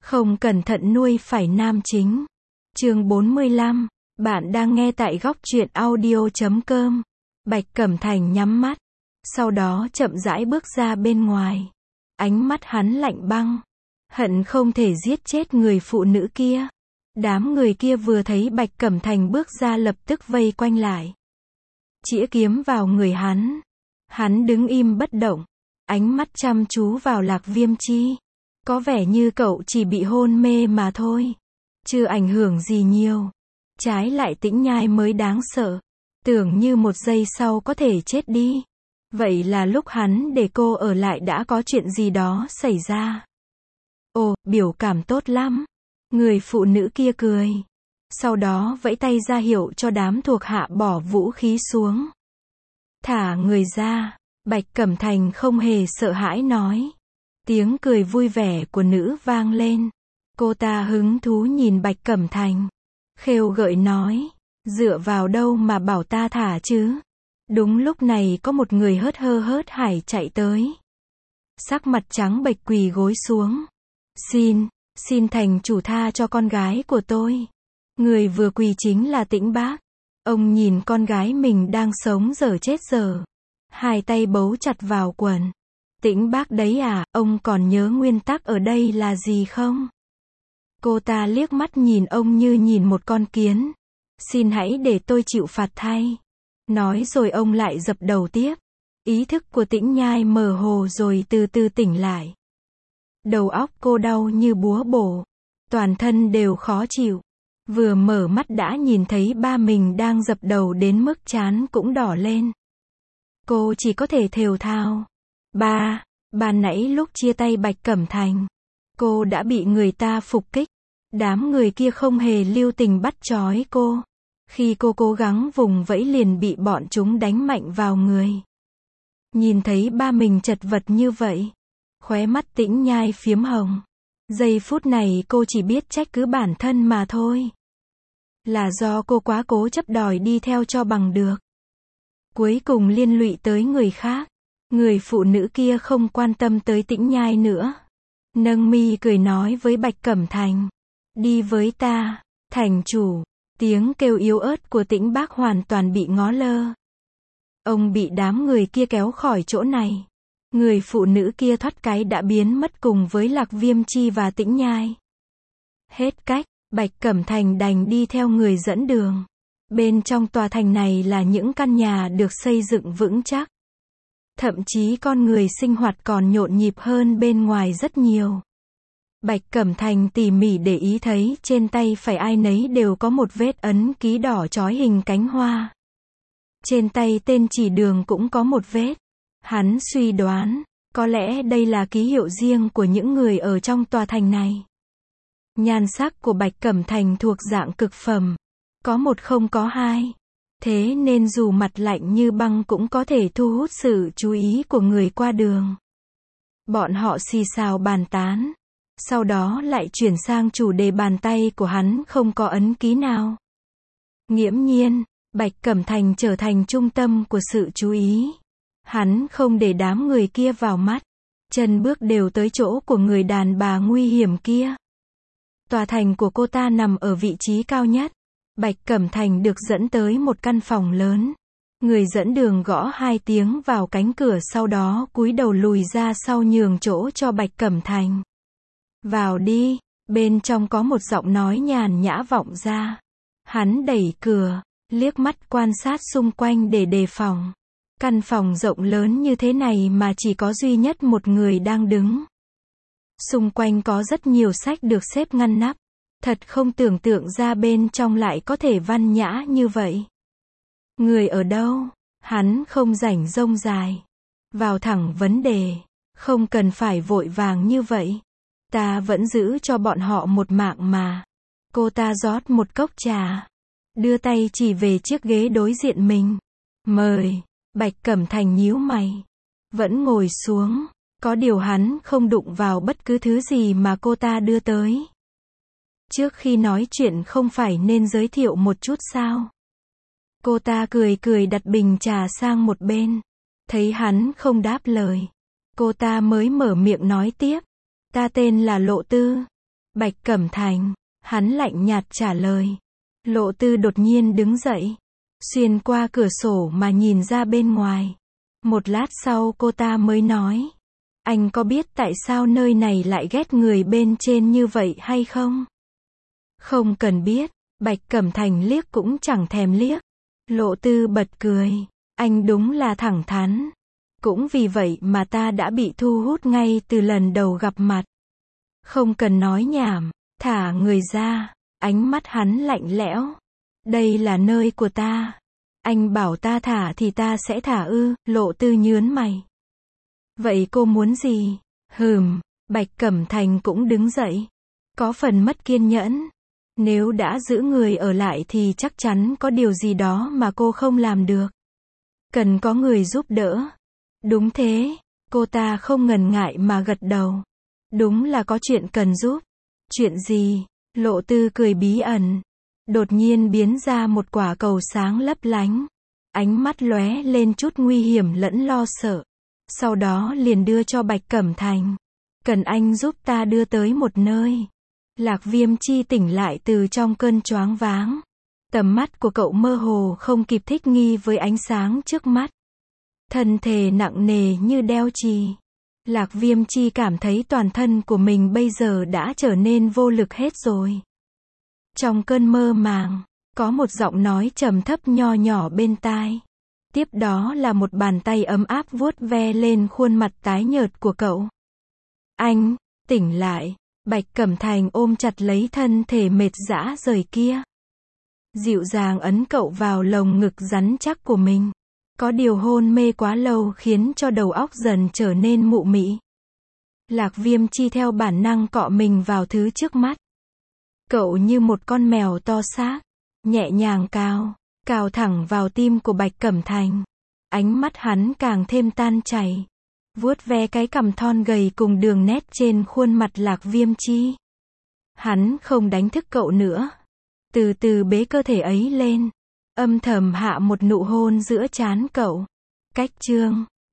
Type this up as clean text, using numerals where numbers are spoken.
Không cẩn thận nuôi phải nam chính. Chương 45. Bạn đang nghe tại góc truyện audio.com. Bạch Cẩm Thành nhắm mắt, sau đó chậm rãi bước ra bên ngoài. Ánh mắt hắn lạnh băng, hận không thể giết chết người phụ nữ kia. Đám người kia vừa thấy Bạch Cẩm Thành bước ra lập tức vây quanh lại, chĩa kiếm vào người hắn. Hắn đứng im bất động, ánh mắt chăm chú vào Lạc Viêm Chi. Có vẻ như cậu chỉ bị hôn mê mà thôi, chưa ảnh hưởng gì nhiều. Trái lại Tĩnh Nhai mới đáng sợ, tưởng như một giây sau có thể chết đi. Vậy là lúc hắn để cô ở lại đã có chuyện gì đó xảy ra. Ồ, biểu cảm tốt lắm. Người phụ nữ kia cười, sau đó vẫy tay ra hiệu cho đám thuộc hạ bỏ vũ khí xuống. Thả người ra. Bạch Cẩm Thành không hề sợ hãi nói. Tiếng cười vui vẻ của nữ vang lên. Cô ta hứng thú nhìn Bạch Cẩm Thành, khêu gợi nói, dựa vào đâu mà bảo ta thả chứ? Đúng lúc này có một người hớt hải chạy tới. Sắc mặt trắng bệch quỳ gối xuống. Xin thành chủ tha cho con gái của tôi. Người vừa quỳ chính là Tĩnh Bác. Ông nhìn con gái mình đang sống dở chết dở, hai tay bấu chặt vào quần. Tĩnh Bác đấy à, ông còn nhớ nguyên tắc ở đây là gì không? Cô ta liếc mắt nhìn ông như nhìn một con kiến. Xin hãy để tôi chịu phạt thay. Nói rồi ông lại dập đầu tiếp. Ý thức của Tĩnh Nhai mơ hồ rồi từ từ tỉnh lại. Đầu óc cô đau như búa bổ, toàn thân đều khó chịu. Vừa mở mắt đã nhìn thấy ba mình đang dập đầu đến mức trán cũng đỏ lên. Cô chỉ có thể thều thào. Ban nãy lúc chia tay Bạch Cẩm Thành, cô đã bị người ta phục kích. Đám người kia không hề lưu tình bắt trói cô. Khi cô cố gắng vùng vẫy liền bị bọn chúng đánh mạnh vào người. Nhìn thấy ba mình chật vật như vậy, khóe mắt Tĩnh Nhai phiếm hồng. Giây phút này cô chỉ biết trách cứ bản thân mà thôi. Là do cô quá cố chấp đòi đi theo cho bằng được, cuối cùng liên lụy tới người khác. Người phụ nữ kia không quan tâm tới Tĩnh Nhai nữa, nâng mi cười nói với Bạch Cẩm Thành. Đi với ta, thành chủ. Tiếng kêu yếu ớt của Tĩnh Bác hoàn toàn bị ngó lơ. Ông bị đám người kia kéo khỏi chỗ này. Người phụ nữ kia thoát cái đã biến mất cùng với Lạc Viêm Chi và Tĩnh Nhai. Hết cách, Bạch Cẩm Thành đành đi theo người dẫn đường. Bên trong tòa thành này là những căn nhà được xây dựng vững chắc. Thậm chí con người sinh hoạt còn nhộn nhịp hơn bên ngoài rất nhiều. Bạch Cẩm Thành tỉ mỉ để ý thấy trên tay phải ai nấy đều có một vết ấn ký đỏ chói hình cánh hoa. Trên tay tên chỉ đường cũng có một vết. Hắn suy đoán, có lẽ đây là ký hiệu riêng của những người ở trong tòa thành này. Nhan sắc của Bạch Cẩm Thành thuộc dạng cực phẩm, có một không có hai. Thế nên dù mặt lạnh như băng cũng có thể thu hút sự chú ý của người qua đường. Bọn họ xì xào bàn tán, sau đó lại chuyển sang chủ đề bàn tay của hắn không có ấn ký nào. Nghiễm nhiên, Bạch Cẩm Thành trở thành trung tâm của sự chú ý. Hắn không để đám người kia vào mắt, chân bước đều tới chỗ của người đàn bà nguy hiểm kia. Tòa thành của cô ta nằm ở vị trí cao nhất. Bạch Cẩm Thành được dẫn tới một căn phòng lớn. Người dẫn đường gõ 2 tiếng vào cánh cửa, sau đó cúi đầu lùi ra sau nhường chỗ cho Bạch Cẩm Thành. Vào đi. Bên trong có một giọng nói nhàn nhã vọng ra. Hắn đẩy cửa, liếc mắt quan sát xung quanh để đề phòng. Căn phòng rộng lớn như thế này mà chỉ có duy nhất một người đang đứng. Xung quanh có rất nhiều sách được xếp ngăn nắp. Thật không tưởng tượng ra bên trong lại có thể văn nhã như vậy. Người ở đâu? Hắn không rảnh rông dài. Vào thẳng vấn đề. Không cần phải vội vàng như vậy. Ta vẫn giữ cho bọn họ một mạng mà. Cô ta rót một cốc trà, đưa tay chỉ về chiếc ghế đối diện mình. Mời. Bạch Cẩm Thành nhíu mày, vẫn ngồi xuống. Có điều hắn không đụng vào bất cứ thứ gì mà cô ta đưa tới. Trước khi nói chuyện không phải nên giới thiệu một chút sao? Cô ta cười đặt bình trà sang một bên. Thấy hắn không đáp lời, cô ta mới mở miệng nói tiếp. Ta tên là Lộ Tư. Bạch Cẩm Thành. Hắn lạnh nhạt trả lời. Lộ Tư đột nhiên đứng dậy. Xuyên qua cửa sổ mà nhìn ra bên ngoài. Một lát sau cô ta mới nói. Anh có biết tại sao nơi này lại ghét người bên trên như vậy hay không? Không cần biết. Bạch Cẩm Thành liếc cũng chẳng thèm liếc. Lộ Tư bật cười. Anh đúng là thẳng thắn. Cũng vì vậy mà ta đã bị thu hút ngay từ lần đầu gặp mặt. Không cần nói nhảm. Thả người ra. Ánh mắt hắn lạnh lẽo. Đây là nơi của ta. Anh bảo ta thả thì ta sẽ thả ư? Lộ Tư nhướng mày. Vậy cô muốn gì? Bạch Cẩm Thành cũng đứng dậy. Có phần mất kiên nhẫn. Nếu đã giữ người ở lại thì chắc chắn có điều gì đó mà cô không làm được. Cần có người giúp đỡ. Đúng thế. Cô ta không ngần ngại mà gật đầu. Đúng là có chuyện cần giúp. Chuyện gì? Lộ Tư cười bí ẩn. Đột nhiên biến ra một quả cầu sáng lấp lánh. Ánh mắt lóe lên chút nguy hiểm lẫn lo sợ. Sau đó liền đưa cho Bạch Cẩm Thành. Cần anh giúp ta đưa tới một nơi. Lạc Viêm Chi tỉnh lại từ trong cơn choáng váng. Tầm mắt của cậu mơ hồ không kịp thích nghi với ánh sáng trước mắt. Thân thể nặng nề như đeo chì. Lạc Viêm Chi cảm thấy toàn thân của mình bây giờ đã trở nên vô lực hết rồi. Trong cơn mơ màng, có một giọng nói trầm thấp nho nhỏ bên tai. Tiếp đó là một bàn tay ấm áp vuốt ve lên khuôn mặt tái nhợt của cậu. Anh, tỉnh lại. Bạch Cẩm Thành ôm chặt lấy thân thể mệt rã rời kia. Dịu dàng ấn cậu vào lồng ngực rắn chắc của mình. Có điều hôn mê quá lâu khiến cho đầu óc dần trở nên mụ mị. Lạc Viêm Chi theo bản năng cọ mình vào thứ trước mắt. Cậu như một con mèo to xác, nhẹ nhàng cào thẳng vào tim của Bạch Cẩm Thành. Ánh mắt hắn càng thêm tan chảy. Vuốt ve cái cằm thon gầy cùng đường nét trên khuôn mặt Lạc Viêm Chi. Hắn không đánh thức cậu nữa. Từ từ bế cơ thể ấy lên. Âm thầm hạ một nụ hôn giữa trán cậu. Cách chương